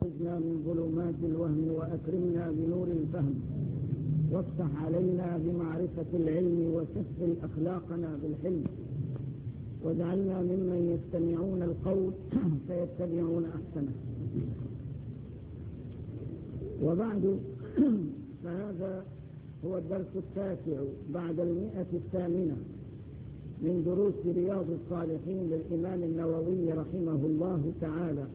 أخرجنا من ظلمات الوهم وأكرمنا بنور الفهم وافتح علينا بمعرفة العلم وسهل أخلاقنا بالحلم واجعلنا ممن يستمعون القول فيتبعون أحسنه. وبعد، فهذا هو الدرس 9 بعد 108 من دروس رياض الصالحين للإمام النووي رحمه الله تعالى.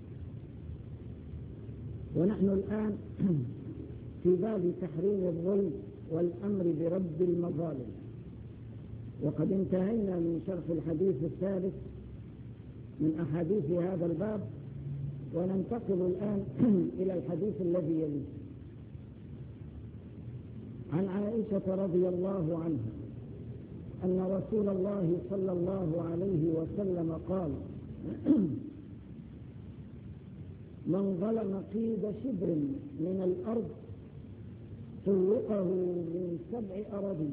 ونحن الآن في باب تحريم الظلم والأمر برد المظالم، وقد انتهينا من شرح الحديث الثالث من أحاديث هذا الباب، وننتقل الآن إلى الحديث الذي يليه. عن عائشة رضي الله عنها أن رسول الله صلى الله عليه وسلم قال: من ظلم قيد شبر من الأرض طوقه من 7 أراضين.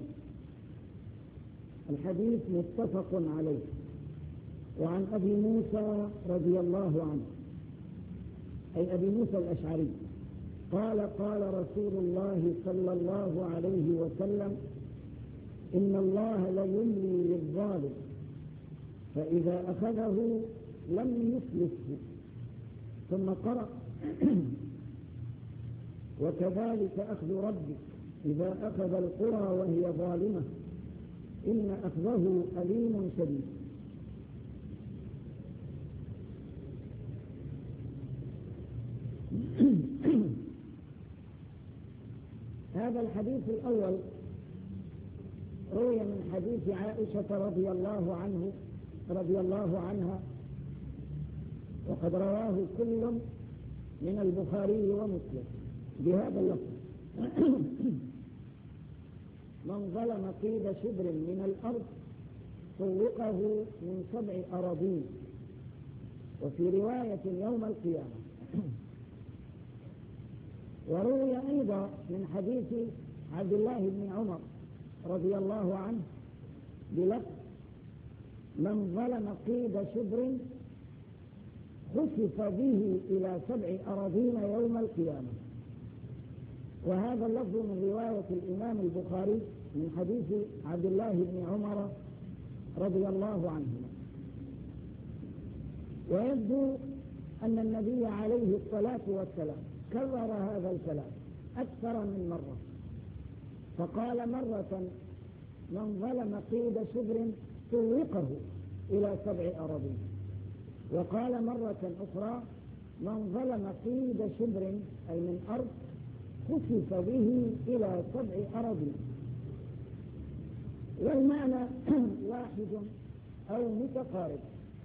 الحديث متفق عليه. وعن أبي موسى رضي الله عنه، أي أبي موسى الأشعري، قال: قال رسول الله صلى الله عليه وسلم: إن الله ليملي للظالم فإذا أخذه لم يفلته. ثم قرأ: وكذلك أخذ ربك إذا أخذ القرى وهي ظالمة إن أخذه أليم شديد. هذا الحديث الأول روي من حديث عائشة رضي الله عنها، وقد رواه كل من البخاري ومسلم بهذا اللفظ: من ظلم قيد شبر من الأرض طوقه من 7 أراضين، وفي رواية يوم القيامة. وروي أيضا من حديث عبد الله بن عمر رضي الله عنه بلفظ: من ظلم قيد شبر خسف به إلى 7 أراضين يوم القيامة. وهذا اللفظ من رواية الإمام البخاري من حديث عبد الله بن عمر رضي الله عنهما. ويبدو أن النبي عليه الصلاة والسلام كرر هذا الكلام أكثر من مرة، فقال مرة: من ظلم قيد شبر طوقه إلى 7 أراضين، وقال مرة أخرى: من ظلم قيد شبر أي من أرض خسف به إلى 7 أراضين. والمعنى واحد أو متقارب.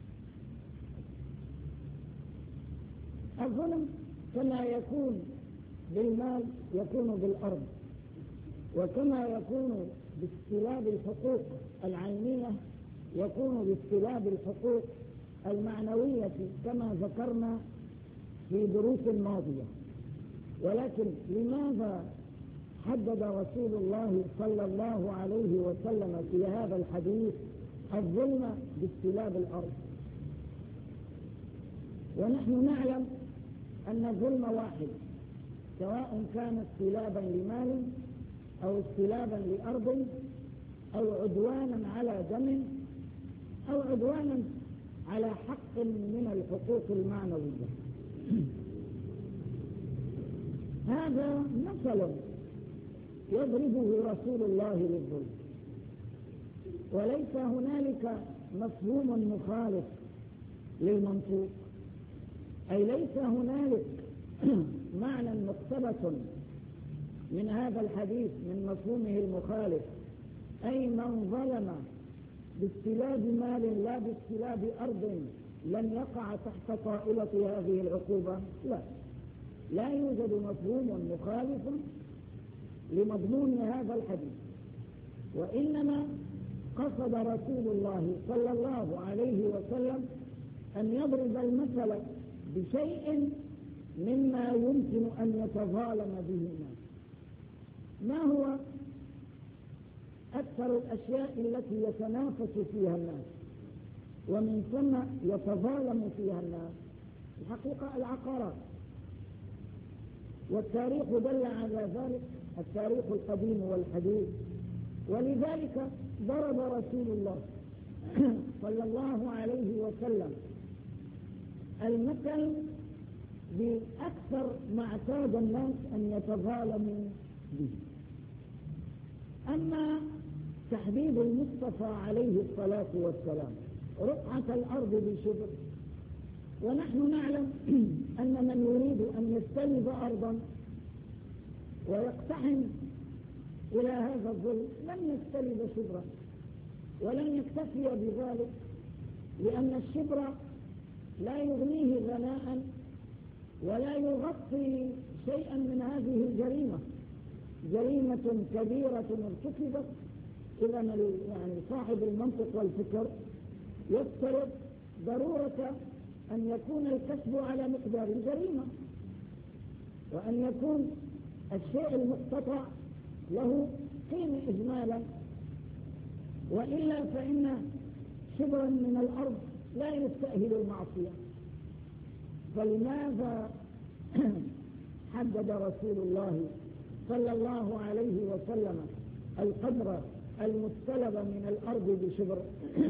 الظلم كما يكون بالمال يكون بالأرض، وكما يكون باستلاب الحقوق العينية يكون باستلاب الحقوق المعنوية كما ذكرنا في دروس ماضية. ولكن لماذا حدد رسول الله صلى الله عليه وسلم في هذا الحديث الظلم باستلاب الأرض؟ ونحن نعلم أن الظلم واحد، سواء كان استلابا لمال أو استلابا لأرض أو عدوانا على دم أو عدوانا على حق من الحقوق المعنوية. هذا مثل يضربه رسول الله للظلم، وليس هنالك مفهوم مخالف للمنطوق، أي ليس هنالك معنى مقتبس من هذا الحديث من مفهومه المخالف، أي من ظلم باستلاب مال لا باستلاب أرض لن يقع تحت طائلة هذه العقوبة. لا يوجد مفهوم مخالف لمضمون هذا الحديث، وإنما قصد رسول الله صلى الله عليه وسلم أن يضرب المثل بشيء مما يمكن أن يتظالم به الناس. ما هو أكثر الأشياء التي يتنافس فيها الناس ومن ثم يتظالم فيها الناس؟ الحقيقة العقارات. والتاريخ دل على ذلك، التاريخ القديم والحديث. ولذلك ضرب رسول الله صلى الله عليه وسلم المثل بأكثر ما اعتاد الناس أن يتظالموا به. أما تحديد المصطفى عليه الصلاة والسلام رقعة الأرض بشبر، ونحن نعلم أن من يريد أن يستلب أرضا ويقتحم إلى هذا الظلم لن يستلب شبرا، ولن يكتفي بذلك، لأن الشبر لا يغنيه غناء ولا يغطي شيئا من هذه الجريمة. جريمة كبيرة ارتكبت، إذا يعني صاحب المنطق والفكر يفترض ضرورة أن يكون الكسب على مقدار الجريمة، وأن يكون الشيء المقتطع له قيمة إجمالا، وإلا فإن شبرا من الأرض لا يستأهل المعصية. فلماذا حدد رسول الله صلى الله عليه وسلم القدر المستلب من الأرض بشبر؟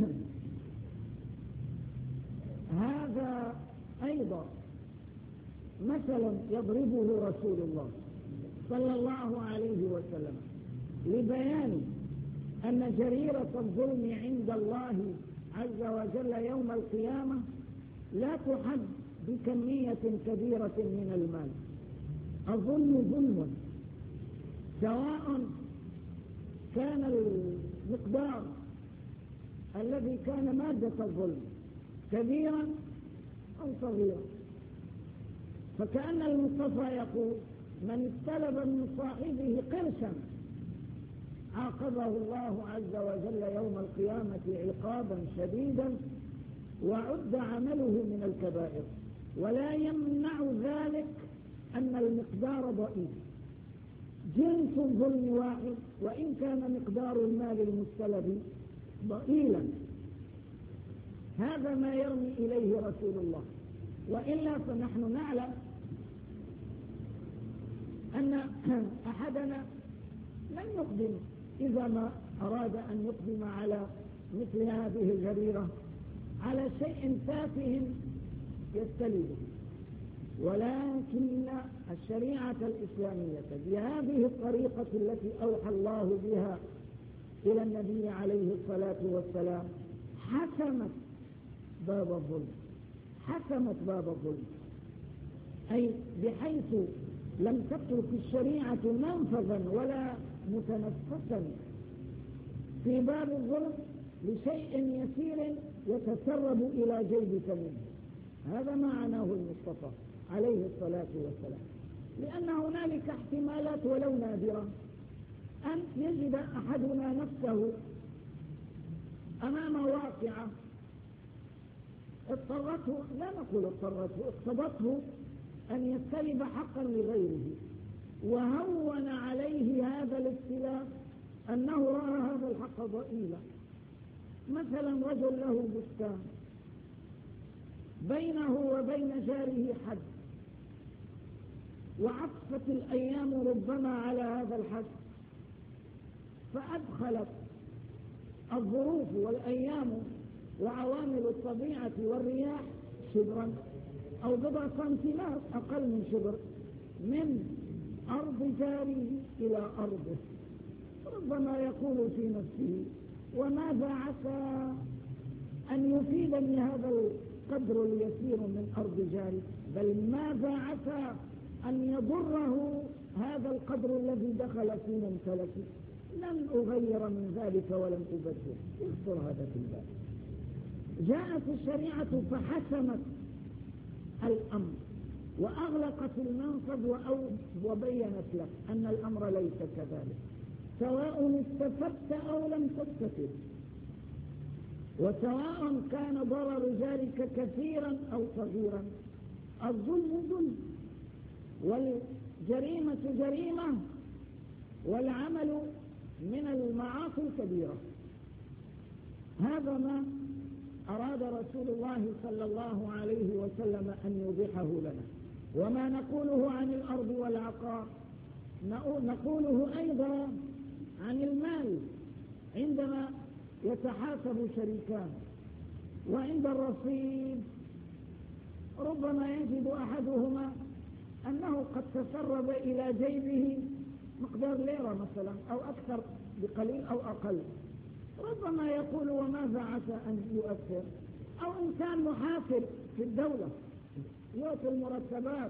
هذا أيضا مثل يضربه رسول الله صلى الله عليه وسلم لبيان أن جريرة الظلم عند الله عز وجل يوم القيامة لا تحد بكمية كبيرة من المال. الظلم ظلم، سواء كان المقدار الذي كان مادة الظلم كبيرا أو صغيرا. فكأن المصطفى يقول: من استلب من صاحبه قرشا عاقبه الله عز وجل يوم القيامة عقابا شديدا، وعد عمله من الكبائر، ولا يمنع ذلك أن المقدار ضئيل. جنس الظلم واحد وإن كان مقدار المال المستلب ضئيلا. هذا ما يرمي إليه رسول الله. وإلا فنحن نعلم أن أحدنا لن يقدم إذا ما أراد أن يقدم على مثل هذه الجريرة على شيء تافه يستلبه، ولكن الشريعة الإسلامية بهذه الطريقة التي أوحى الله بها إلى النبي عليه الصلاة والسلام حسمت باب الظلم، حسمت باب الظلم، أي بحيث لم تترك الشريعة منفذا ولا متنفسا في باب الظلم لشيء يسير يتسرب إلى جيبك منه. هذا ما عناه المصطفى عليه الصلاة والسلام، لأن هنالك احتمالات ولو نادرة أن يجد أحدنا نفسه أمام واقعة اضطرته، لا نقول اضطرته، اقتضته أن يستلب حقا لغيره، وهون عليه هذا الابتلاء أنه رأى هذا الحق ضئيلا. مثلا رجل له بستان بينه وبين جاره حد، وعطفت الأيام ربما على هذا الحد، فأدخلت الظروف والأيام وعوامل الطبيعة والرياح شبرا أو بضع سنتيمات أقل من شبر من أرض جاره إلى أرضه. ربما يقول في نفسه: وماذا عسى أن يفيدني هذا القدر اليسير من أرض جاري، بل ماذا عسى أن يضره هذا القدر الذي دخل في ممتلكي، لن أغير من ذلك ولن أبدل. يخطر هذا في البال. جاءت الشريعة فحسمت الأمر وأغلقت المنفذ وبينت لك أن الأمر ليس كذلك، سواء استفدت أو لم تستفد، وسواء كان ضرر جارك كثيرا أو صغيرا. الظلم ظلم، والجريمة جريمة، والعمل من المعاصي الكبيرة. هذا ما أراد رسول الله صلى الله عليه وسلم أن يوضحه لنا. وما نقوله عن الأرض والعقار نقوله أيضا عن المال عندما يتحاسب شريكان وعند الرصيد ربما يجد أحدهما أنه قد تسرب إلى جيبه مقدار ليرة مثلا أو أكثر بقليل أو أقل، ربما يقول وماذا عسى أن يؤثر؟ أو إنسان محاسب في الدولة يعطي المرتبات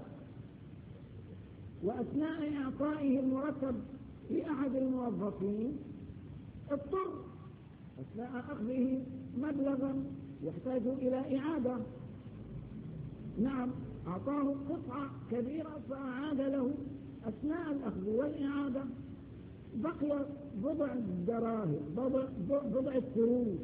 وأثناء إعطائه المرتب لأحد الموظفين اضطر أثناء أخذه مبلغا يحتاج إلى إعادة، نعم أعطاه قطعة كبيرة فأعاد له أثناء الأخذ والإعادة بقي بضع دراهم بضع قروش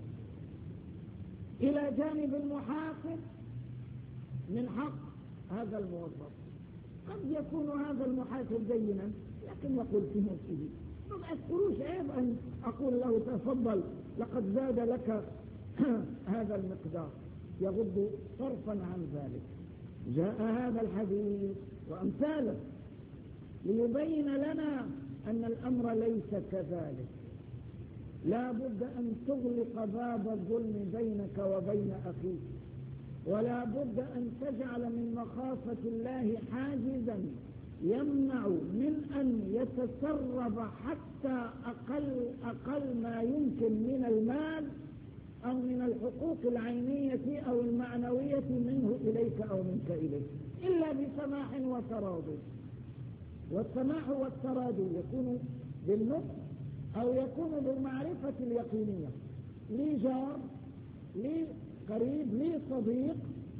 إلى جانب المحاسب من حق هذا الموظف. قد يكون هذا المحاسب زينا لكن يقول في نفسه بضع قروش عيب أن أقول له تفضل لقد زاد لك هذا المقدار، يغض صرفا عن ذلك. جاء هذا الحديث وأمثاله ليبين لنا أن الأمر ليس كذلك. لا بد أن تغلق باب الظلم بينك وبين أخيك، ولا بد أن تجعل من مخافة الله حاجزا يمنع من أن يتسرب حتى أقل ما يمكن من المال أو من الحقوق العينية أو المعنوية منه إليك أو منك إليه إلا بسماح وتراضي. والسماح والتراضي يكون بالنطق أو يكون بالمعرفة اليقينية. لي جار، لي قريب، لي صديق،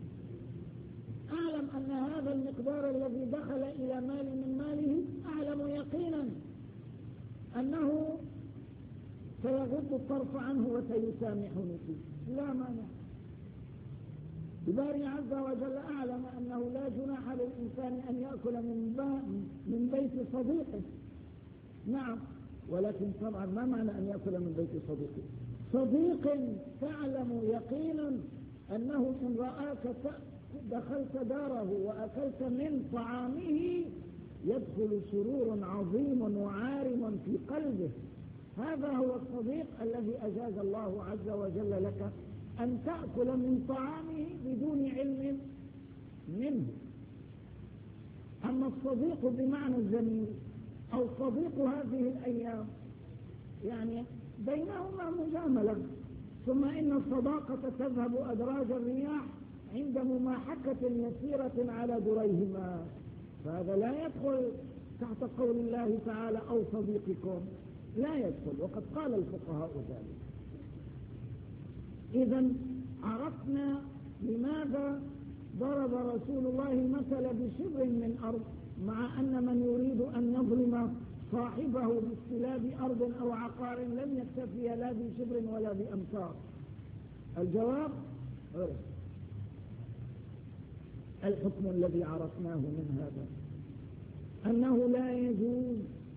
أعلم أن هذا المقدار الذي دخل إلى مال من ماله أعلم يقينا أنه سيغض الطرف عنه وسيسامحني فيه، لا مانع. الباري عز وجل أعلم أنه لا جناح للإنسان أن يأكل من بيت صديقه، نعم، ولكن طبعا ما معنى أن يأكل من بيت صديقه؟ صديق تعلم يقينا أنه إن رآك دخلت داره وأكلت من طعامه يدخل سرور عظيم وعارم في قلبه. هذا هو الصديق الذي أجاز الله عز وجل لك أن تأكل من طعامه بدون علم منه. أما الصديق بمعنى الزميل أو صديق هذه الأيام يعني بينهما مجاملة، ثم إن الصداقة تذهب أدراج الرياح عند مماحكة يسيرة على دريهما، فهذا لا يدخل تحت قول الله تعالى أو صديقكم، لا يدخل، وقد قال الفقهاء ذلك. إذن عرفنا لماذا ضرب رسول الله المثل بشبر من أرض، مع أن من يريد أن يظلم صاحبه باستلاب أرض أو عقار لم يكتفي لا بشبر ولا بأمتار. الجواب الحكم الذي عرفناه من هذا أنه لا يجوز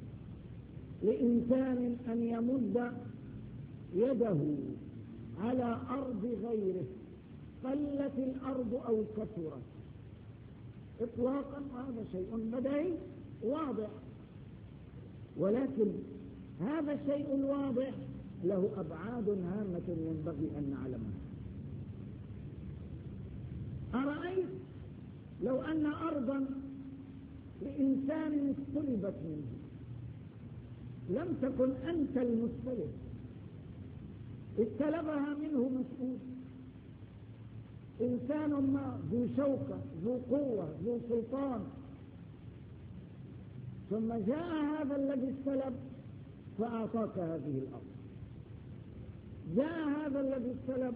لإنسان أن يمد يده على أرض غيره قلت الأرض أو كثرت إطلاقا، هذا شيء بديهي واضح، ولكن هذا الشيء الواضح له أبعاد هامة ينبغي أن نعلمها. أرأيت لو أن أرضا لإنسان استلبت منه، لم تكن أنت المستلب، استلبها منه مسؤول، إنسان ما ذو شوكة ذو قوة ذو سلطان، ثم جاء هذا الذي استلب فأعطاك هذه الأرض، جاء هذا الذي استلب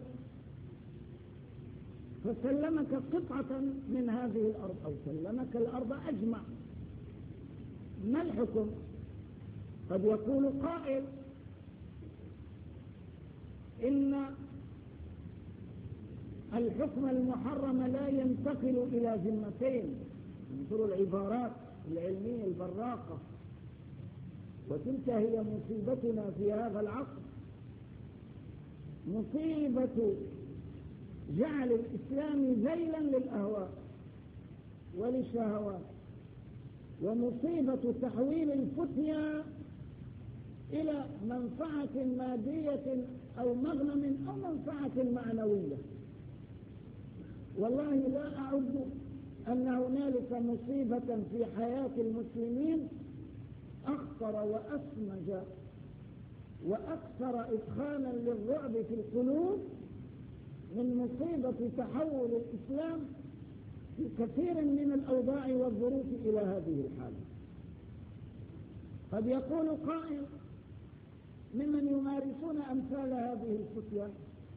فسلمك قطعة من هذه الأرض أو سلمك الأرض أجمع. ما الحكم؟ قد يقول قائل إن الحكم المحرم لا ينتقل إلى ذمتين. انظروا العبارات العلمية البراقة، وتلك هي مصيبتنا في هذا العصر، مصيبة جعل الإسلام ذيلا للأهواء. وللشهوات، ومصيبة تحويل الفتيا إلى منفعة مادية أو مغنم أو منفعة معنوية. والله لا أعد أن هنالك مصيبة في حياة المسلمين أخطر وأسمج وأكثر إدخالا للرعب في القلوب من مصيبة تحول الإسلام في كثير من الأوضاع والظروف إلى هذه الحالة. قد يقول قائل ممن يمارسون أمثال هذه الفتيا: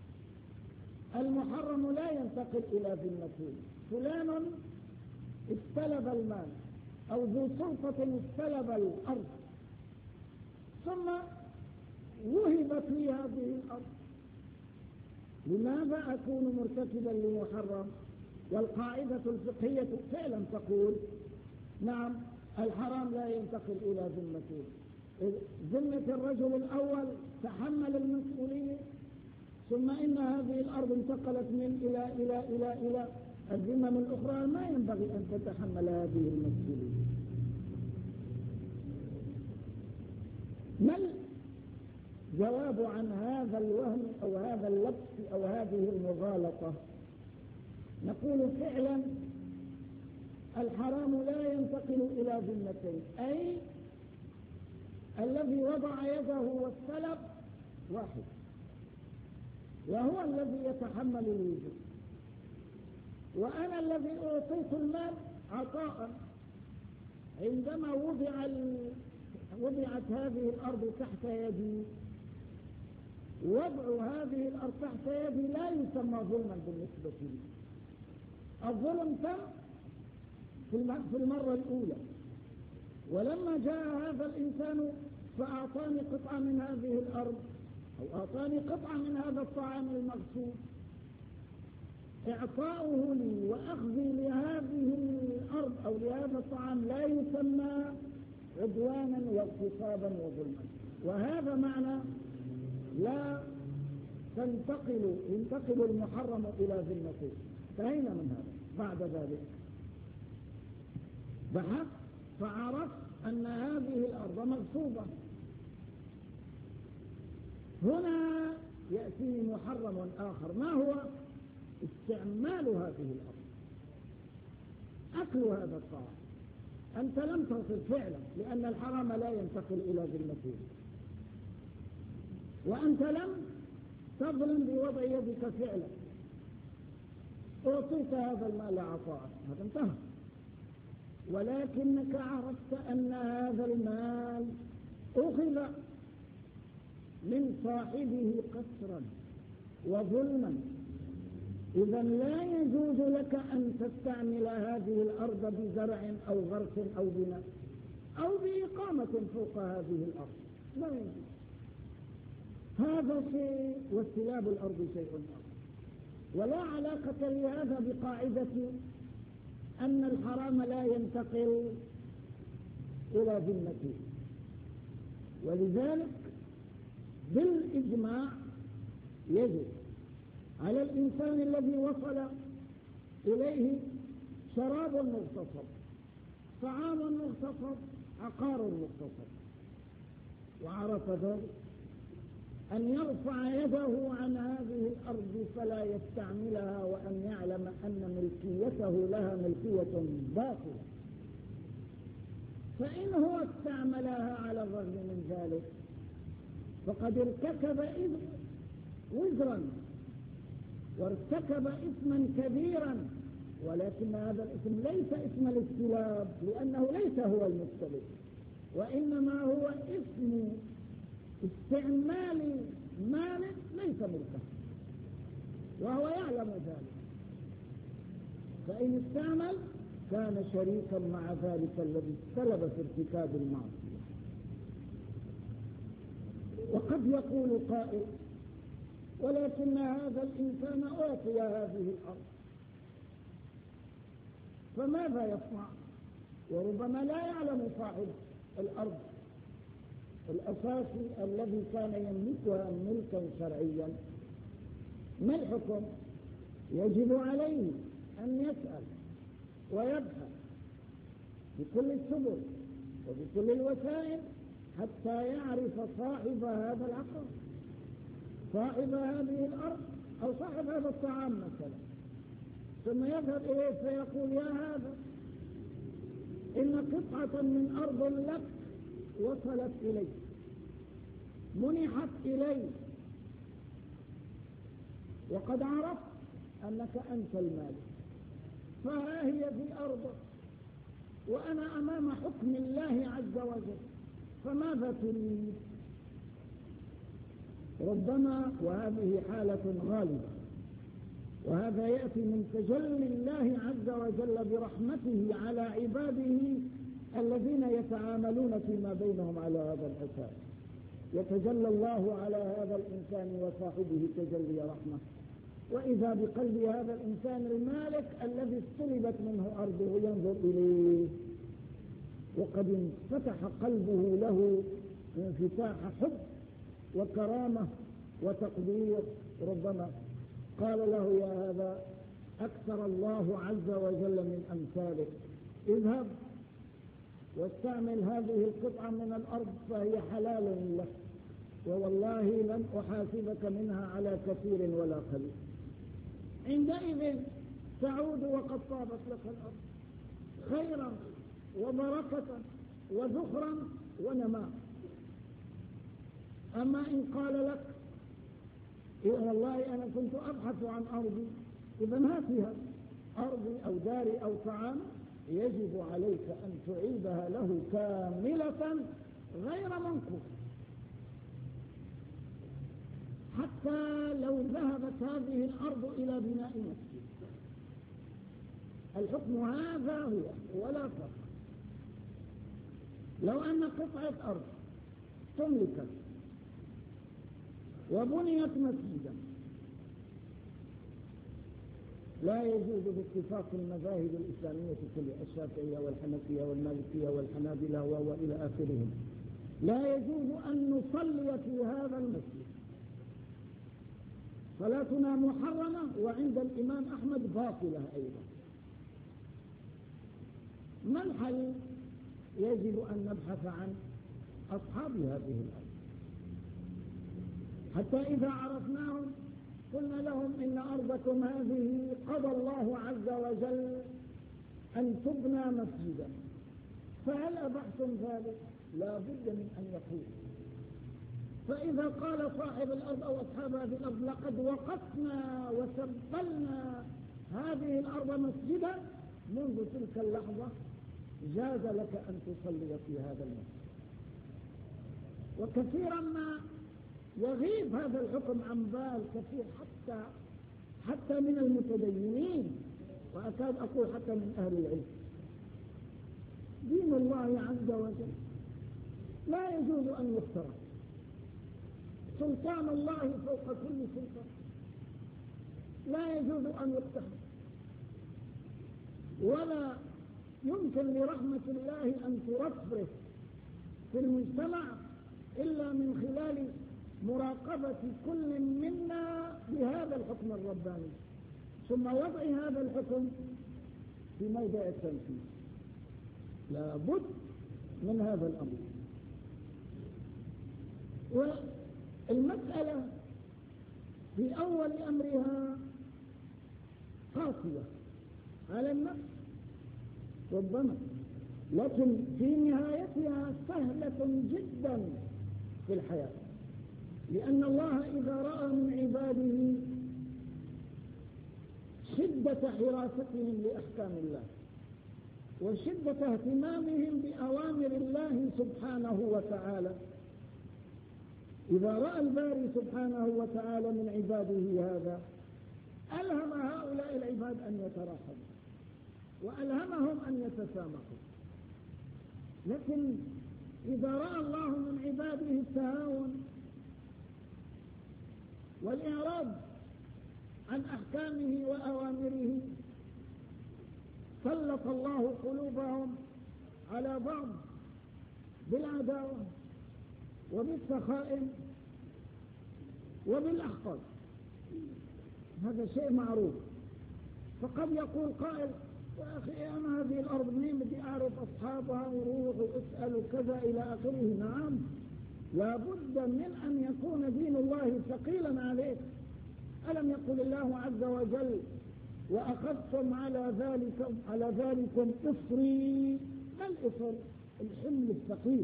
المحرم لا ينتقل إلى ذمته، فلان استلب المال أو ذو سلطة استلب الأرض ثم وهبت لي هذه الأرض، لماذا أكون مرتكبا لمحرم؟ والقاعدة الفقهية فعلا تقول نعم الحرام لا ينتقل إلى ذمته. ذمة الرجل الأول تحمل المسؤولية، ثم إن هذه الأرض انتقلت من إلى الذمم الأخرى، ما ينبغي أن تتحمل هذه المسؤولية. ما الجواب عن هذا الوهم أو هذا اللبس أو هذه المغالطة؟ نقول فعلا الحرام لا ينتقل إلى ذمتين، أي الذي وضع يده والسلب واحد، وهو الذي يتحمل الوجوب، وأنا الذي أعطيت المال عطاء. عندما وضعت هذه الأرض تحت يدي، وضع هذه الأرض تحت يدي لا يسمى ظلما بالنسبة لي. الظلم تم في المرة الأولى، ولما جاء هذا الإنسان فأعطاني قطعة من هذه الأرض أو أعطاني قطعة من هذا الطعام المغصوب، إعطاؤه لي وأخذي لهذه الأرض أو لهذا الطعام لا يسمى عدوانا واغتصابا وظلما. وهذا معنى لا ينتقل المحرم إلى ذمته. انتهينا من هذا. بعد ذلك بحث فعرف أن هذه الأرض مغصوبة. هنا يأتي محرم آخر، ما هو؟ استعمال هذه الأرض، أكل هذا الطعام. أنت لم تصل فعلا، لأن الحرام لا ينتقل إلى ذمته، وأنت لم تظلم بوضع يدك فعلا، أعطيت هذا المال عطاء، هذا انتهى. ولكنك عرفت أن هذا المال أخذ من صاحبه قسرا وظلما، إذا لا يجوز لك أن تستعمل هذه الأرض بزرع أو غرس أو بناء أو بإقامة فوق هذه الأرض، لا يجوز. هذا شيء، واستلاب الأرض شيء آخر. ولا علاقة لهذا بقاعدة أن الحرام لا ينتقل إلى ذمته. ولذلك بالإجماع يجب على الإنسان الذي وصل إليه شراب مغتصب، طعام مغتصب، عقار مغتصب، وعرف ذلك، أن يرفع يده عن هذه الأرض فلا يستعملها، وأن يعلم أن ملكيته لها ملكية باطلة. فإن هو استعملها على الرغم من ذلك فقد ارتكب وزرا وارتكب إثما كبيرا، ولكن هذا الإثم ليس إثم الاستلاب، لأنه ليس هو المستلب، وإنما هو إثم استعمال مال ليس ملكه، وهو يعلم ذلك، فإن استعمل كان شريكا مع ذلك الذي استلب في ارتكاب المعصية. وقد يقول قائل: ولكن هذا الإنسان أعطي هذه الأرض، فماذا يصنع؟ وربما لا يعلم صاحب الأرض الأساسي الذي كان يملكها ملكا شرعيا. ما الحكم؟ يجب عليه أن يسأل ويبحث بكل السبل وبكل الوسائل حتى يعرف صاحب هذا العقار، صاحب هذه الأرض أو صاحب هذا الطعام مثلا، ثم يذهب إليه فيقول يا هذا إن قطعة من أرض لك وصلت إلي، منحت إلي، وقد عرفت أنك أنت المالك، فها هي في أرضك وأنا أمام حكم الله عز وجل، فماذا تريد؟ ربما وهذه حالة غالبة، وهذا يأتي من تجلي الله عز وجل برحمته على عباده الذين يتعاملون فيما بينهم على هذا الأساس. يتجلى الله على هذا الإنسان وصاحبه تجلي رحمة، وإذا بقلب هذا الإنسان المالك الذي استلبت منه أرضه ينظر إليه، وقد انفتح قلبه له انفتاح حب وكرامة وتقدير. ربما قال له يا هذا أكثر الله عز وجل من أمثالك، اذهب واستعمل هذه القطعة من الأرض فهي حلال لك، ووالله لن أحاسبك منها على كثير ولا قليل. عندئذ تعود وقد طابت لك الأرض خيرا وبركة وذخرا ونماء. أما إن قال لك إيه والله أنا كنت أبحث عن أرضي، إذا هاتها أرضي أو داري أو طعام، يجب عليك أن تعيدها له كاملة غير منقوص، حتى لو ذهبت هذه الأرض إلى بناء مسجد. الحكم هذا هو ولا فرق. لو أن قطعة أرض تملكت وبنيت مسجدا، لا يجوز باتفاق المذاهب الإسلامية كلها، الشافعية والحنفية والمالكية والحنابلة وإلى آخرهم، لا يجوز أن نصلي في هذا المسجد، صلاتنا محرمة، وعند الإمام أحمد باطلة أيضا. ما الحل؟ يجب أن نبحث عن أصحاب هذه الأرض، حتى إذا عرفناهم قلنا لهم إن أرضكم هذه قضى الله عز وجل أن تبنى مسجدا، فهل أبحتم ذلك؟ لا بد من أن يقول. فإذا قال صاحب الأرض أو أصحاب هذه الأرض لقد وقفنا وسبلنا هذه الأرض مسجدا، منذ تلك اللحظة جاز لك أن تصلي في هذا المسجد. وكثيرا ما يغيب هذا الحكم عن بال كثير، حتى من المتدينين، وأكاد أقول حتى من أهل العلم. دين الله عز وجل لا يجوز أن يخترق، سلطان الله فوق كل سلطان، لا يجوز أن يقتحم، ولا يمكن لرحمة الله أن ترفرف في المجتمع إلا من خلال مراقبة كل منا بهذا الحكم الرباني، ثم وضع هذا الحكم في موضع التنفيذ. لا بد من هذا الأمر. والمسألة في أول أمرها قاسية على النفس ربما، لكن في نهايتها سهلة جدا في الحياة، لأن الله إذا رأى من عباده شدة حراستهم لأحكام الله وشدة اهتمامهم بأوامر الله سبحانه وتعالى، إذا رأى الباري سبحانه وتعالى من عباده هذا، ألهم هؤلاء العباد أن يتراحموا وألهمهم أن يتسامحوا. لكن إذا رأى الله من عباده التهاون والإعراض عن أحكامه وأوامره، سلط الله قلوبهم على بعض بالعداوة وبالسخائم وبالأحقاد. هذا شيء معروف. فقد يقول قائل يا أخي أنا هذه الأرض مين بدي أعرف أصحابها وروح واسأل وكذا إلى آخره. نعم، لابد من أن يكون دين الله ثقيلا عليك. ألم يقل الله عز وجل وأخذتم على ذلكم إصري؟ ما الإصر؟ الحمل الثقيل.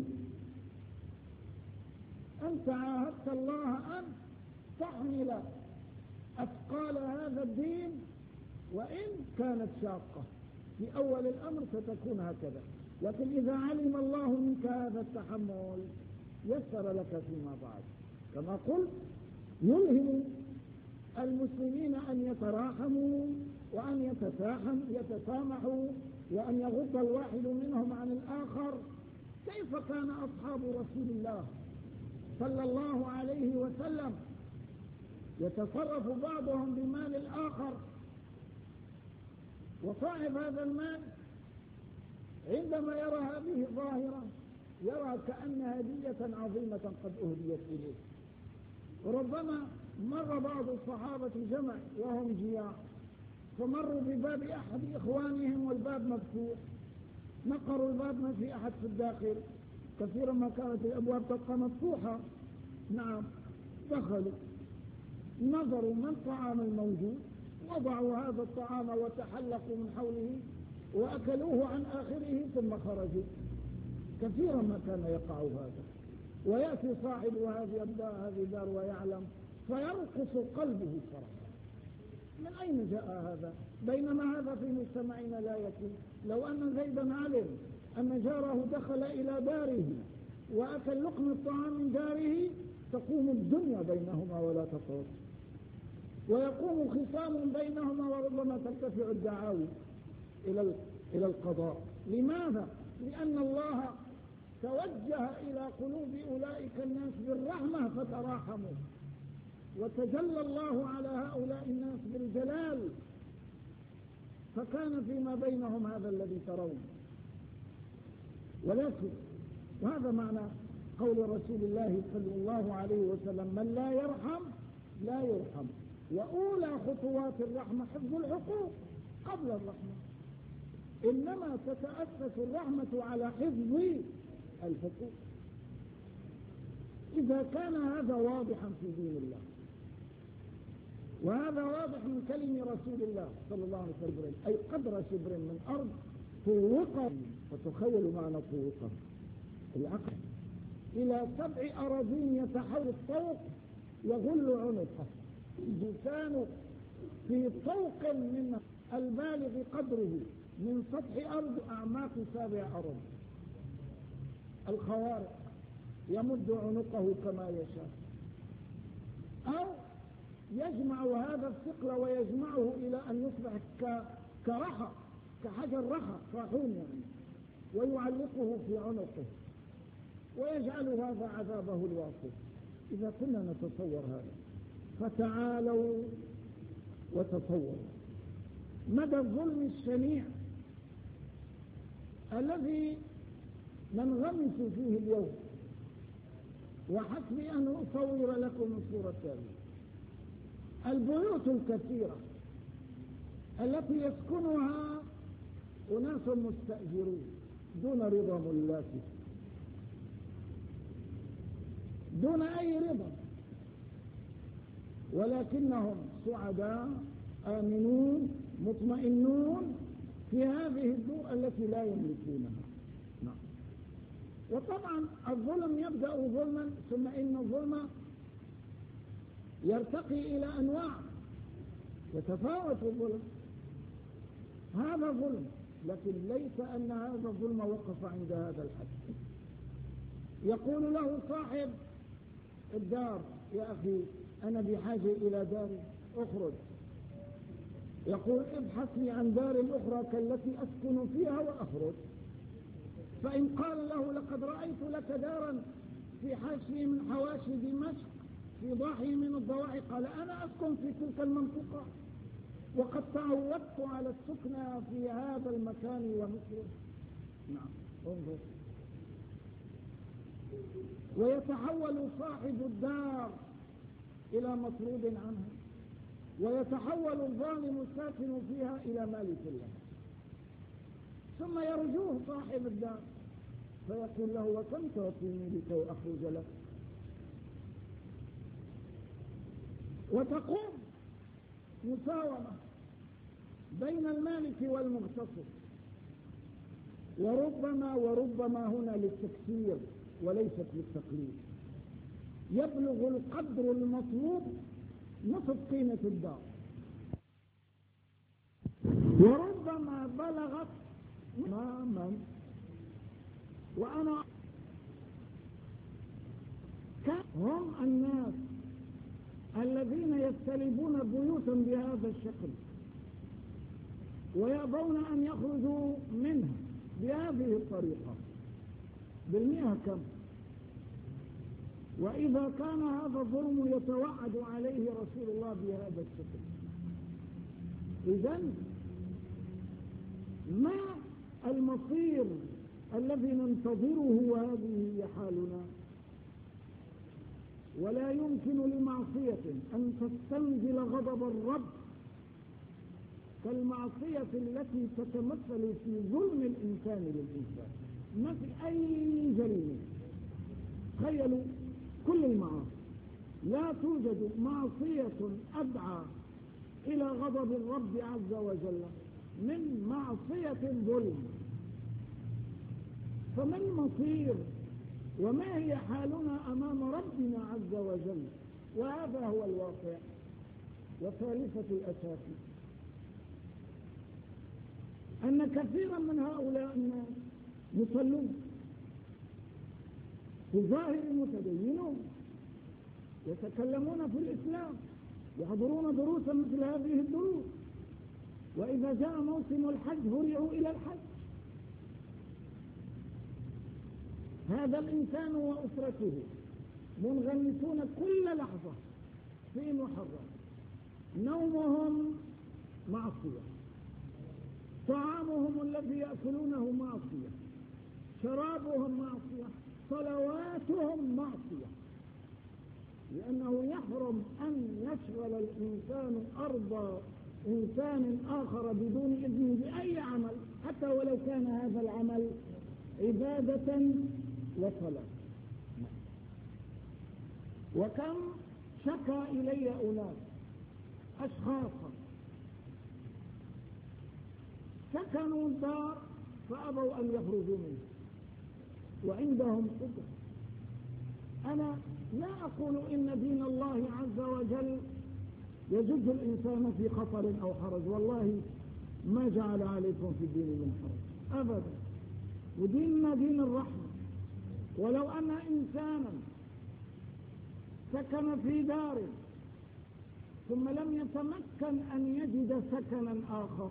أنت عاهدت الله أن تحمل أثقال هذا الدين وإن كانت شاقة. في أول الأمر ستكون هكذا، لكن إذا علم الله منك هذا التحمل يسر لك فيما بعد. كما قلت يلهم المسلمين أن يتراحموا وأن يتسامحوا وأن يغض الواحد منهم عن الآخر. كيف كان أصحاب رسول الله صلى الله عليه وسلم يتصرف بعضهم بمال الآخر، وصاحب هذا المال عندما يرى هذه الظاهرة يرى كأن هدية عظيمة قد أهديت إليه. وربما مر بعض الصحابة جمع وهم جياع، فمروا بباب أحد إخوانهم والباب مفتوح، نقروا الباب ما في أحد في الداخل، كثيرا ما كانت الأبواب تبقى مفتوحة. نعم، دخلوا نظروا ما الطعام الموجود، وضعوا هذا الطعام وتحلقوا من حوله وأكلوه عن آخره ثم خرجوا. كثيرا ما كان يقع هذا، ويأتي صاحب هذه الدار ويعلم فيرقص قلبه فرحا. من أين جاء هذا؟ بينما هذا في مجتمعنا لا يكون. لو أن زيدا علم أن جاره دخل إلى داره وأكل لقمة الطعام من داره تقوم الدنيا بينهما ولا تطول، ويقوم خصام بينهما وربما ترتفع الدعاوي إلى القضاء. لماذا؟ لأن الله توجه إلى قلوب أولئك الناس بالرحمة فتراحموا، وتجلى الله على هؤلاء الناس بالجلال، فكان فيما بينهم هذا الذي ترون. ولكن وهذا معنى قول رسول الله صلى الله عليه وسلم: من لا يرحم لا يرحم. وأولى خطوات الرحمة حفظ الحقوق قبل الرحمة. إنما تتأسس الرحمة على حفظ الحقوق. إذا كان هذا واضحا في دين الله، وهذا واضح من كلم رسول الله صلى الله عليه وسلم، أي قدر شبر من أرض طوقا، وتخيل معنى طوقا العقل إلى 7 أراضين يتحول الطوق يغل عنقه. الجسان في طوق من البالغ قدره من سطح أرض أعماق 7 أراضي. الخوارق يمد عنقه كما يشاء، أو يجمع هذا الثقل ويجمعه إلى أن يصبح كرحى، كحجر رحى، طاحون يعني، ويعلقه في عنقه ويجعل هذا عذابه الواصل. إذا كنا نتصور هذا فتعالوا وتصوروا مدى الظلم الشنيع الذي ننغمس فيه اليوم. وحسبي أن أصور لكم الصورة التالية: البيوت الكثيرة التي يسكنها أناس مستأجرون دون رضا ملاكه، دون أي رضا، ولكنهم سعداء آمنون مطمئنون في هذه الدور التي لا يملكونها. نعم. وطبعا الظلم يبدأ ظلما، ثم إن الظلم يرتقي إلى أنواع، يتفاوت الظلم. هذا ظلم، لكن ليس أن هذا الظلم وقف عند هذا الحد. يقول له صاحب الدار: يا أخي أنا بحاجة إلى دار، أخرج. يقول: ابحث لي عن دار أخرى كالتي أسكن فيها وأخرج. فإن قال له: لقد رأيت لك دارا في حاشية من حواشي دمشق في ضاحية من الضواحي، قال: أنا أسكن في تلك المنطقة وقد تعودت على السكنى في هذا المكان ومثله. نعم، انظر. ويتحول صاحب الدار إلى مطرود عنها، ويتحول الظالم الساكن فيها إلى مالك له. ثم يرجوه صاحب الدار فيقول له وكم تعطيني لكي أخرج لك؟ وتقوم مساومة بين المالك والمغتصب، وربما هنا للتكسير وليست للتقليد، يبلغ القدر المطلوب نصف قيمة الدار، وربما بلغت تماما. وأنا هم الناس الذين يستلبون بيوتا بهذا الشكل ويأبون أن يخرجوا منها بهذه الطريقة بالمئة كم. وإذا كان هذا الظلم يتوعد عليه رسول الله بهذا الشكل، إذن ما المصير الذي ننتظره وهذه هي حالنا؟ ولا يمكن لمعصية أن تستنزل غضب الرب كالمعصية التي تتمثل في ظلم الإنسان للإنسان. ما في أي جريمة، تخيلوا كل المعاصي لا توجد معصية أدعى إلى غضب الرب عز وجل من معصية الظلم. فما المصير وما هي حالنا أمام ربنا عز وجل؟ وهذا هو الواقع. وثالثة الأساس أن كثيرا من هؤلاء الناس يصلون في الظاهر متدينون، يتكلمون في الإسلام، يحضرون دروسا مثل هذه الدروس، وإذا جاء موسم الحج هرعوا إلى الحج. هذا الإنسان وأسرته منغمسون كل لحظة في محرم، نومهم معصية، طعامهم الذي يأكلونه معصية، شرابهم معصية، صلواتهم معصية، لأنه يحرم أن يشغل الإنسان أرض إنسان آخر بدون إذنه بأي عمل، حتى ولو كان هذا العمل عبادة وصلاة. وكم شكى إلي أناس أشخاصا سكنوا الدار فأبوا أن يخرجوا منه وعندهم قدرة. أنا لا أقول إن دين الله عز وجل يجد الإنسان في خطر أو حرج، والله ما جعل عليكم في الدين من حرج أبدا، وديننا دين الرحمة. ولو أن إنسانا سكن في دار ثم لم يتمكن أن يجد سكنا آخر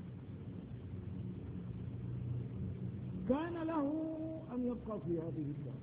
كان له أن يبقى في هذه الدار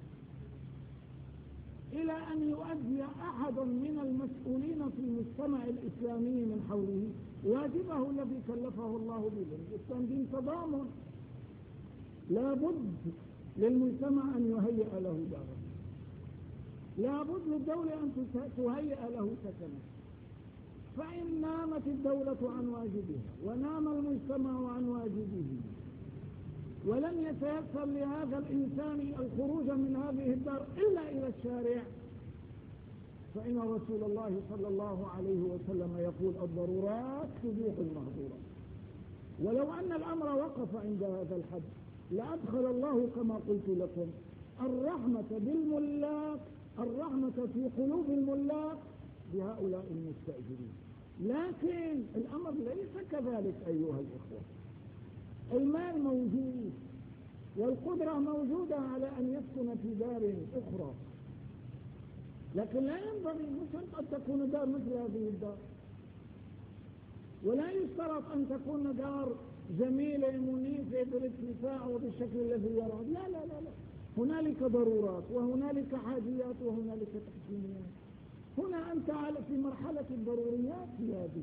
إلى أن يؤدي أحد من المسؤولين في المجتمع الإسلامي من حوله واجبه الذي كلفه الله به. الإسلام دين تضامن، لا بد للمجتمع أن يهيئ له دارا، لا بد للدولة أن تهيئ له سكنا. فإن نامت الدولة عن واجبها ونام المجتمع عن واجبه ولم يتيسر لهذا الإنسان الخروج من هذه الدار إلا إلى الشارع، فإن رسول الله صلى الله عليه وسلم يقول الضرورات تبيح المحظورات. ولو أن الأمر وقف عند هذا الحد لأدخل الله كما قلت لكم الرحمة بالملاك، الرحمة في قلوب الملاك بهؤلاء المستأجرين. لكن الأمر ليس كذلك أيها الإخوة. المال موجود والقدرة موجودة على أن يسكن في دار أخرى، لكن لا ينبغي مثل قد تكون دار مثل هذه الدار، ولا يشترط أن تكون دار جميلة منيفة بالاتساع وبالشكل الذي يراد. لا لا لا لا، هنالك ضرورات وهنالك حاجيات وهنالك تحسينيات. هنا أنت في مرحلة الضروريات في هذه،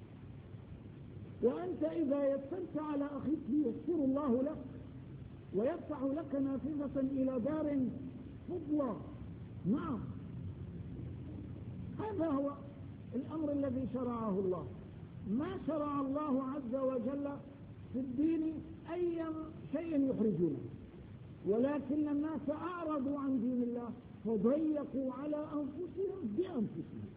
وأنت إذا يسرت على أخيك ييسر الله لك ويفتح لك نافذة إلى دار فضلى. نعم، هذا هو الأمر الذي شرعه الله. ما شرع الله عز وجل في الدين أي شيء يحرجونه، ولكن الناس أعرضوا عن دين الله فضيقوا على أنفسهم بأنفسهم.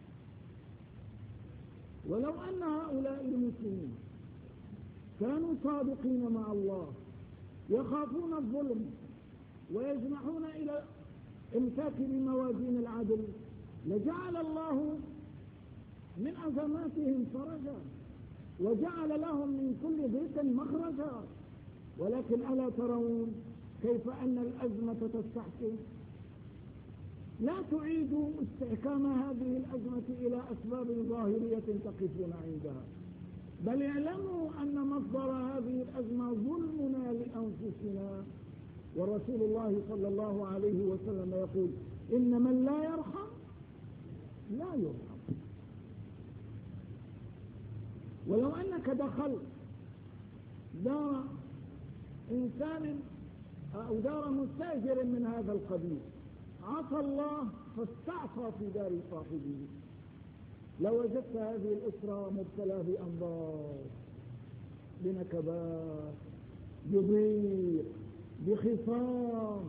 ولو أن هؤلاء المسلمين كانوا صادقين مع الله يخافون الظلم ويجمعون إلى امساك بموازين العدل لجعل الله من أزماتهم فرجا وجعل لهم من كل ضيق مخرجا. ولكن ألا ترون كيف أن الأزمة تستحكم؟ لا تعيدوا استحكام هذه الأزمة إلى أسباب ظاهرية تقفون عندها، بل اعلموا أن مصدر هذه الأزمة ظلمنا لأنفسنا. ورسول الله صلى الله عليه وسلم يقول: إن من لا يرحم لا يرحم. ولو أنك دخلت دار إنسان أو دار مستأجر من هذا القبيل عصى الله فاستعصى في دار صاحبه، لوجدت هذه الأسرة مبتلى بأمراض، بنكبات، بضيق، بخصام.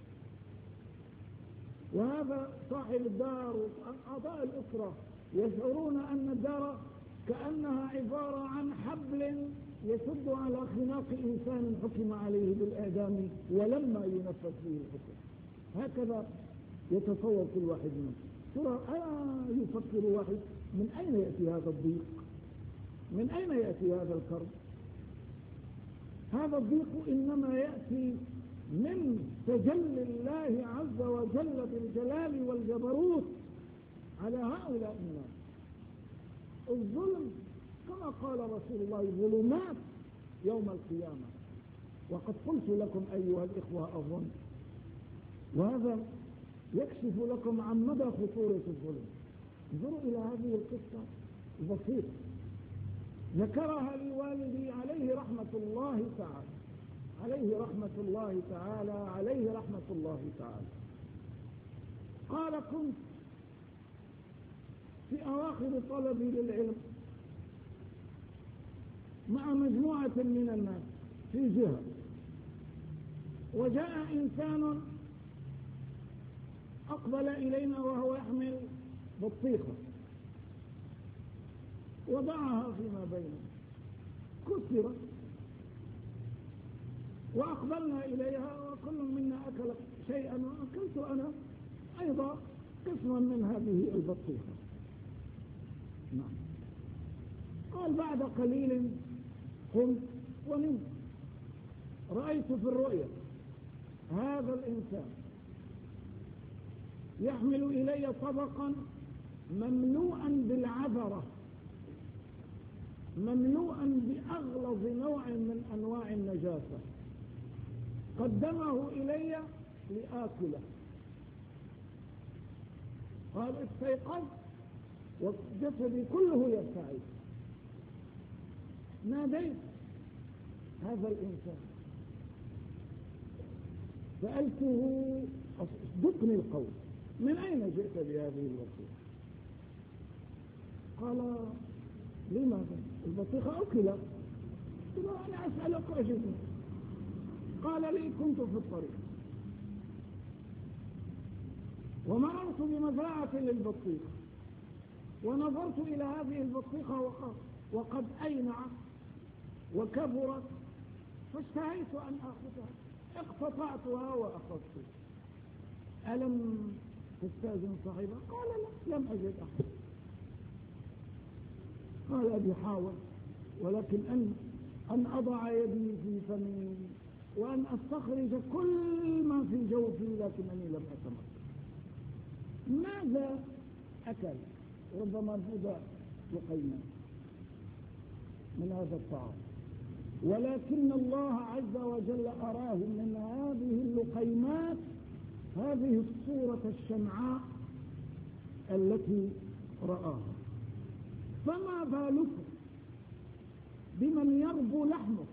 وهذا صاحب الدار وأعضاء الأسرة يشعرون أن الدار كأنها عبارة عن حبل يشد على خناق إنسان حكم عليه بالإعدام ولما ينفذ فيه الحكم. هكذا يتصور كل واحد منهم. ترى يفكر واحد من أين يأتي هذا الضيق؟ من أين يأتي هذا الكرب؟ هذا الضيق إنما يأتي من تجلي الله عز وجل بالجلال والجبروت على هؤلاء الناس. الظلم كما قال رسول الله: ظلمات يوم القيامة. وقد قلت لكم أيها الإخوة أظن، وهذا يكشف لكم عن مدى خطورة الظلم. انظروا إلى هذه القصة البسيطة ذكرها لي والدي عليه رحمة الله تعالى، عليه رحمة الله تعالى، عليه رحمة الله تعالى. قال: كنت في أواخر طلبي للعلم مع مجموعة من الناس في جهة، وجاء إنسان أقبل إلينا وهو يحمل بطيخة وضعها فيما بيننا، كسرت، وأقبلنا إليها وكل منا أكل شيئا وأكلت أنا أيضا قسما من هذه البطيخة. نعم. قال: بعد قليل قمت ونمت، رأيت في الرؤيا هذا الإنسان يحمل إلي طبقا مملوءا بالعذرة، مملوءا بأغلظ نوع من أنواع النجاسة، قدمه إلي لآكله. قال: استيقظت وجسدي كله يرتعد، ناديت هذا الإنسان سألته: اصدقني القول، من أين جئت بهذه البطيخة؟ قال: لماذا؟ البطيخة أكلت. قلت له: أنا أسألك أجبني. قال لي: كنت في الطريق ومررت بمزرعة للبطيخ ونظرت إلى هذه البطيخة وقد أينعت وكبرت، فاشتهيت أن أخذها، اقتطعتها وأخذتها. ألم تستأذن صاحبها؟ قال: لا، لم أجد أحد. قال: أبي حاول، ولكن أن أضع يدي في فمي وأن أستخرج كل ما في جوفي، لكنني لم أتمكن. ماذا أكل؟ ربما بضع لقيمات من هذا الطعام، ولكن الله عز وجل أراه من هذه اللقيمات هذه الصورة الشمعاء التي رآها. فما بالكم بمن يربو لحمه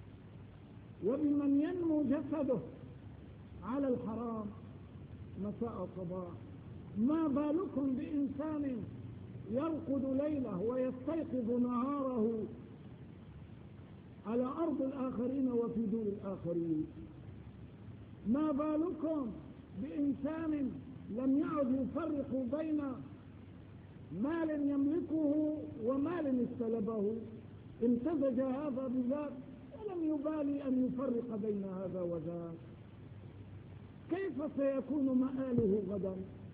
وبمن ينمو جسده على الحرام مساء صباح؟ ما بالكم بإنسان يرقد ليله ويستيقظ نهاره على أرض الآخرين وفي دور الآخرين. ما بالكم بإنسان لم يعد يفرق بين مال يملكه ومال استلبه، امتزج هذا بذاك ولم يبالي أن يفرق بين هذا وذاك. كيف سيكون مآله غدا؟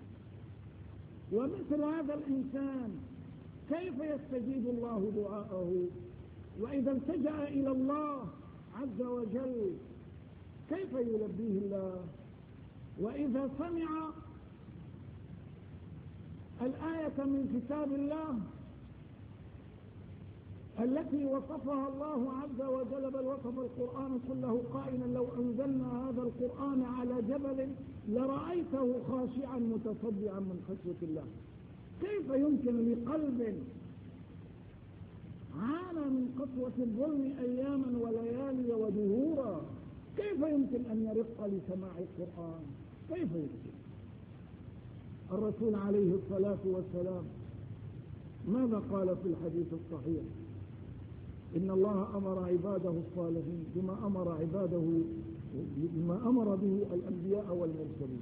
ومثل هذا الإنسان كيف يستجيب الله دعاءه؟ وإذا التجأ إلى الله عز وجل كيف يلبيه الله؟ وإذا سمع الآية من كتاب الله التي وصفها الله عز وجل، بل وصف القرآن كله قائلا لو أنزلنا هذا القرآن على جبل لرأيته خاشعا متصدعا من خشية الله. كيف يمكن لقلب عانى من قسوة الظلم أياما وليالي ودهورا، كيف يمكن أن يرق لسماع القرآن؟ كيف يمكن؟ الرسول عليه الصلاة والسلام ماذا قال في الحديث الصحيح؟ إن الله أمر عباده الصالحين بما أمر به الأنبياء والمرسلين.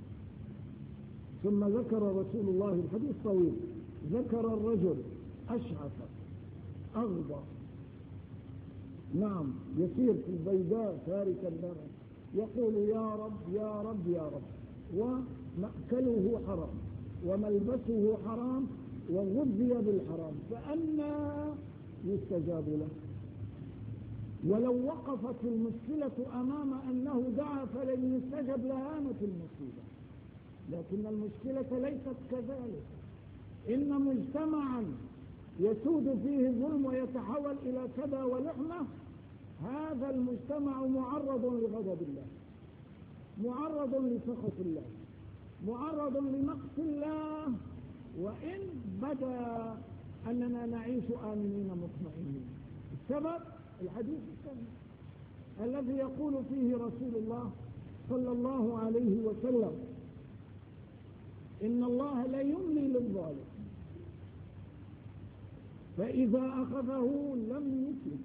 ثم ذكر رسول الله الحديث طويل، ذكر الرجل أشعث أغضى، نعم، يسير في البيداء تاركا لنا يقول يا رب يا رب يا رب، ومأكله حرام وملبسه حرام وغذي بالحرام، فأنى يستجاب له؟ ولو وقفت المشكلة أمام أنه دعا فلن يستجب لهانت المصيبة. لكن المشكلة ليست كذلك. إن مجتمعا يسود فيه الظلم ويتحول إلى كذا ولحمة، هذا المجتمع معرض لغضب الله، معرض لسخط الله، معرض لمقت الله، وإن بدا أننا نعيش آمنين مطمئنين. السبب الحديث الثاني الذي يقول فيه رسول الله صلى الله عليه وسلم إن الله لا يملي للظالم فإذا أخذه لم يفلت.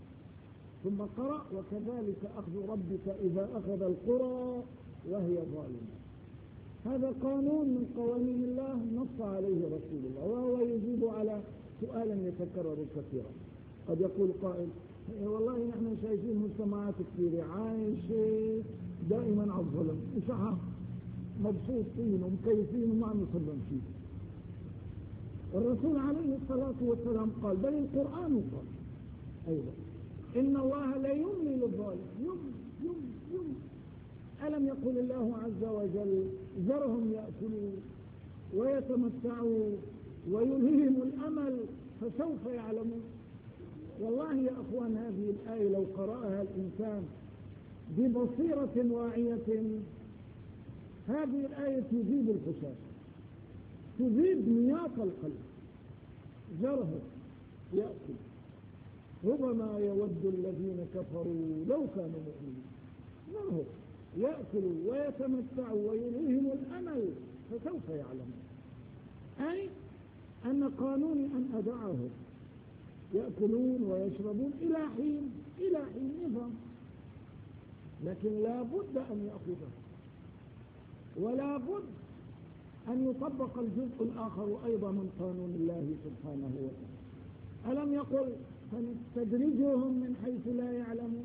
ثم قرأ وكذلك أخذ ربك إذا أخذ القرى وهي ظالمة. هذا قانون من قوانين الله نص عليه رسول الله، وهو يجيب على سؤال يتكرر كثيرا. قد يقول قائل والله نحن شايفين مجتمعات كثيرة عايشة دائما على الظلم، صح، مبسوطين ومكيفين وما عم يصلون فيه. الرسول عليه الصلاة والسلام قال، بل القرآن قال أيضا إن الله لا يملي للظالم. يم ألم يقل الله عز وجل ذرهم يأكلوا ويتمتعوا ويلههم الأمل فسوف يعلمون؟ والله يا أخوان هذه الآية لو قرأها الإنسان ببصيرة واعية، هذه الآية تزيد الخشاع، تزيد نياط القلب. ذرهم يأكل، ربما يود الذين كفروا لو كانوا مؤمنين. ذرهم يأكلوا ويتمتعوا ويلههم الأمل فسوف يعلمون. أي أن قانوني أن أدعهم يأكلون ويشربون إلى حين نظام، لكن لا بد أن يأخذه، ولا بد أن يطبق الجزء الآخر أيضا من قانون الله سبحانه وتعالى. ألم يقل سنستدرجهم من حيث لا يعلمون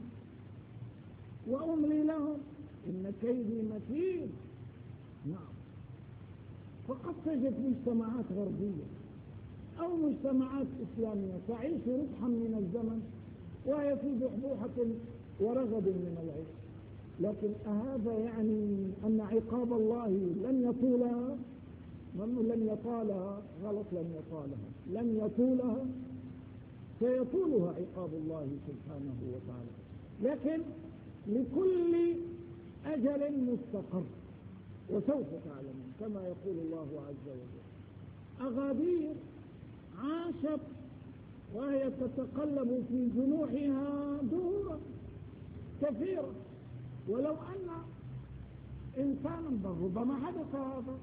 وأملي لهم إن كيدي متين؟ نعم. فقد تجد مجتمعات غربية أو مجتمعات إسلامية تعيش ربحا من الزمن وهي في بحبوحة ورغد من العيش، لكن أهذا يعني أن عقاب الله لن يطولها؟ لن يطالها، غلط، لن يطولها، سيطولها عقاب الله سبحانه وتعالى. لكن لكل أجل مستقر، وسوف تعلمون كما يقول الله عز وجل. أغادير عاشت وهي تتقلب في جنوحها دهورا كثيرة، ولو أن إنسانا ربما حدث هذا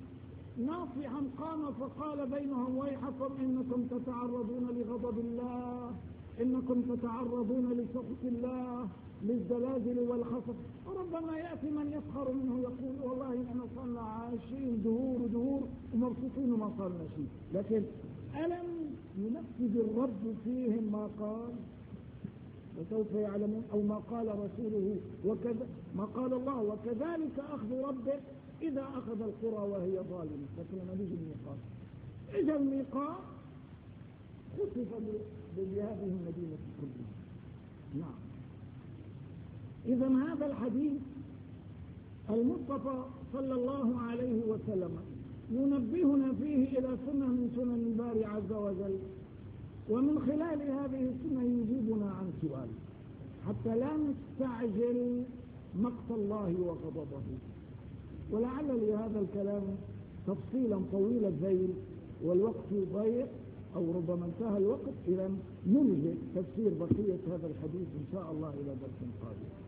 ناصحا قام فقال بينهم ويحكم إنكم تتعرضون لغضب الله إنكم تتعرضون لسخط الله للزلازل والخسف. وربما يأتي من يسخر منه يقول والله احنا صلنا عايشين دهور ومبسوطين وما صلنا شيء، لكن ألم ينفذ الرب فيهم ما قال؟ وسوف يعلمون، أو ما قال رسوله ما قال الله وكذلك أخذ ربك إذا أخذ القرى وهي ظالمة. لكن لما نيجي الميقات، إذا الميقات خصف بهذه المدينة كلها. نعم. إذا هذا الحديث المصطفى صلى الله عليه وسلم ينبهنا فيه إلى سنة من سنن الباري عز وجل، ومن خلال هذه السنة يجيبنا عن سؤال حتى لا نستعجل مقت الله وغضبه. ولعل لهذا الكلام تفصيلا طويل الذيل والوقت ضيق، أو ربما انتهى الوقت، إذا نلجئ تفسير بقية هذا الحديث إن شاء الله إلى درس قادم.